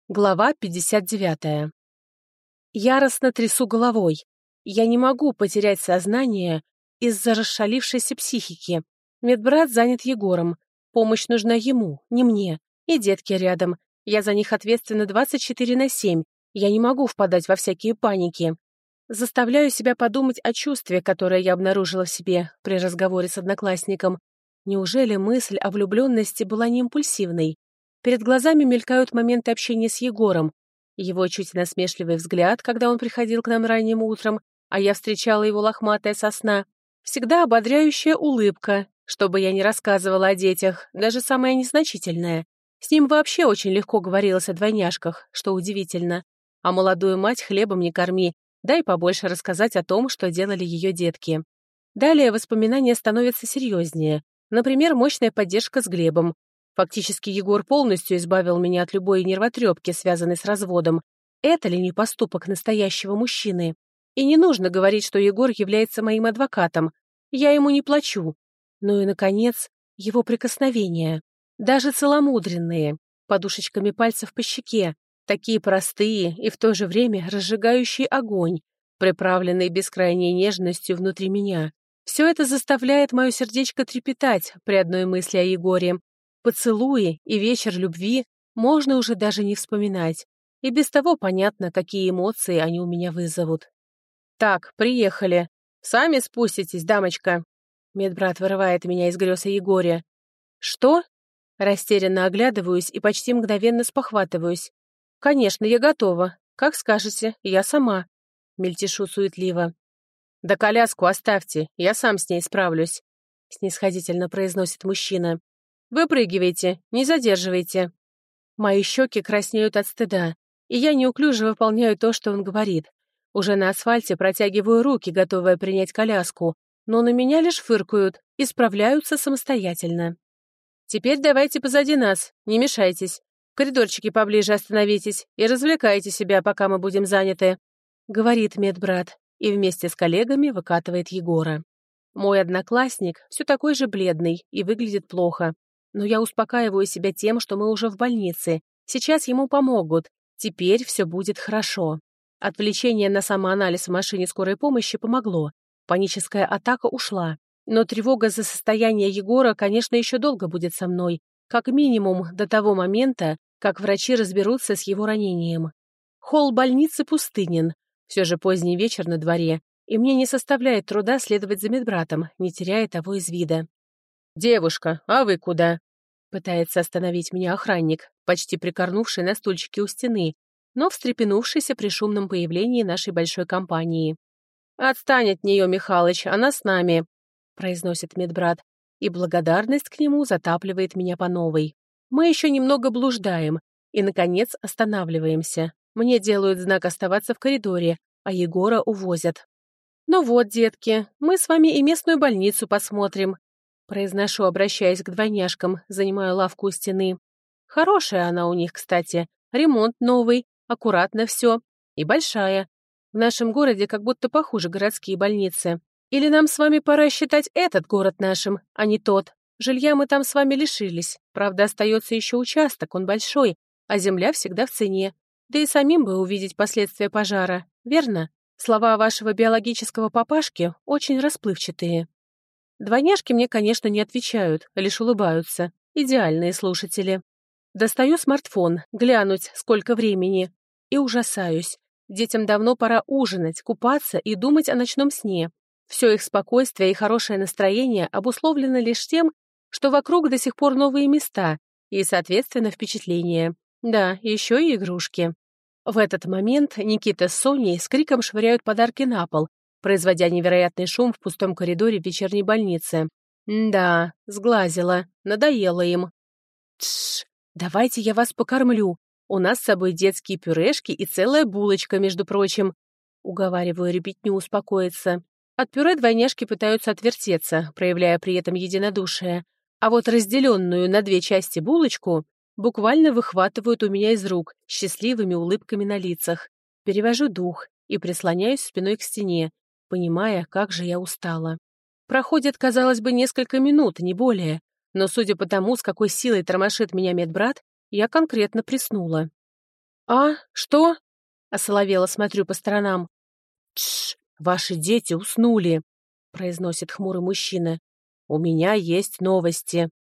Глава 59. Яростно трясу головой. Я не могу потерять сознание из-за расшалившейся психики. Медбрат занят Егором. Помощь нужна ему, не мне. И детки рядом. Я за них ответственна 24/7. Я не могу впадать во всякие паники. Заставляю себя подумать о чувстве, которое я обнаружила в себе при разговоре с одноклассником. Неужели мысль о влюбленности была не импульсивной? Перед глазами мелькают моменты общения с Егором. Его чуть насмешливый взгляд, когда он приходил к нам ранним утром, а я встречала его лохматая со сна. Всегда ободряющая улыбка, что бы я ни рассказывала о детях, даже самая незначительная. С ним вообще очень легко говорилось о двойняшках, что удивительно. А молодую мать хлебом не корми, дай побольше рассказать о том, что делали ее детки. Далее воспоминания становятся серьезнее. Например, мощная поддержка с Глебом. Фактически Егор полностью избавил меня от любой нервотрепки, связанной с разводом. Это ли не поступок настоящего мужчины? И не нужно говорить, что Егор является моим адвокатом. Я ему не плачу. Ну и, наконец, его прикосновения. Даже целомудренные, подушечками пальцев по щеке. Такие простые и в то же время разжигающие огонь, приправленный бескрайней нежностью внутри меня. Все это заставляет мое сердечко трепетать при одной мысли о Егоре. Поцелуи и вечер любви можно уже даже не вспоминать. И без того понятно, какие эмоции они у меня вызовут. «Так, приехали. Сами спуститесь, дамочка». Медбрат вырывает меня из грез о Егоре. «Что?» Растерянно оглядываюсь и почти мгновенно спохватываюсь. «Конечно, я готова. Как скажете, я сама». Мельтешу суетливо. «Да коляску оставьте, я сам с ней справлюсь», снисходительно произносит мужчина. «Выпрыгивайте, не задерживайте». Мои щеки краснеют от стыда, и я неуклюже выполняю то, что он говорит. Уже на асфальте протягиваю руки, готовая принять коляску, но на меня лишь фыркают и справляются самостоятельно. «Теперь давайте позади нас, не мешайтесь. В коридорчике поближе остановитесь и развлекайте себя, пока мы будем заняты», говорит медбрат и вместе с коллегами выкатывает Егора. Мой одноклассник все такой же бледный и выглядит плохо. Но я успокаиваю себя тем, что мы уже в больнице. Сейчас ему помогут. Теперь все будет хорошо. Отвлечение на самоанализ в машине скорой помощи помогло. Паническая атака ушла. Но тревога за состояние Егора, конечно, еще долго будет со мной. Как минимум до того момента, как врачи разберутся с его ранением. Холл больницы пустынен. Все же поздний вечер на дворе, и мне не составляет труда следовать за медбратом, не теряя того из вида. «Девушка, а вы куда?» Пытается остановить меня охранник, почти прикорнувший на стульчике у стены, но встрепенувшийся при шумном появлении нашей большой компании. «Отстань от нее, Михалыч, она с нами», произносит медбрат, и благодарность к нему затапливает меня по новой. Мы еще немного блуждаем и, наконец, останавливаемся. Мне делают знак оставаться в коридоре, а Егора увозят. «Ну вот, детки, мы с вами и местную больницу посмотрим», произношу, обращаясь к двойняшкам, занимая лавку у стены. Хорошая она у них, кстати. Ремонт новый, аккуратно все. И большая. В нашем городе как будто похуже городские больницы. Или нам с вами пора считать этот город нашим, а не тот. Жилья мы там с вами лишились. Правда, остается еще участок, он большой, а земля всегда в цене. Да и самим бы увидеть последствия пожара, верно? Слова вашего биологического папашки очень расплывчатые. Двойняшки мне, конечно, не отвечают, лишь улыбаются. Идеальные слушатели. Достаю смартфон, глянуть, сколько времени. И ужасаюсь. Детям давно пора ужинать, купаться и думать о ночном сне. Все их спокойствие и хорошее настроение обусловлено лишь тем, что вокруг до сих пор новые места и, соответственно, впечатления. Да, еще и игрушки. В этот момент Никита с Соней с криком швыряют подарки на пол, производя невероятный шум в пустом коридоре вечерней больницы. Да, сглазила, надоело им. Тш, давайте я вас покормлю. У нас с собой детские пюрешки и целая булочка, между прочим. Уговариваю ребятню успокоиться. От пюре двойняшки пытаются отвертеться, проявляя при этом единодушие. А вот разделенную на две части булочку буквально выхватывают у меня из рук счастливыми улыбками на лицах. Перевожу дух и прислоняюсь спиной к стене, понимая, как же я устала. Проходит, казалось бы, несколько минут, не более, но судя по тому, с какой силой тормошит меня медбрат, я конкретно приснула. «А? Что?» — осоловело смотрю по сторонам. «Тш! Ваши дети уснули!» — произносит хмурый мужчина. «У меня есть новости!»